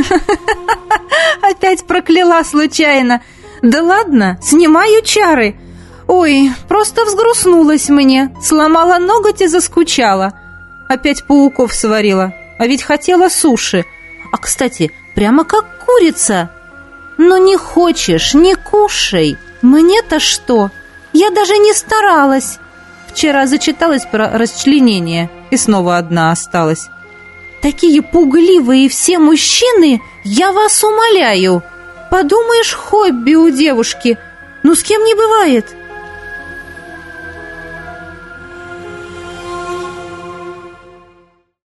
Опять прокляла случайно. Да ладно, снимаю чары. Ой, просто взгрустнулась мне. Сломала ноготь и заскучала. Опять пауков сварила. А ведь хотела суши. А, кстати, прямо как курица. Но не хочешь, не кушай. Мне-то что? Я даже не старалась. Вчера зачиталась про расчленение, и снова одна осталась. Такие пугливые все мужчины, я вас умоляю. Подумаешь, хобби у девушки. Ну, с кем не бывает.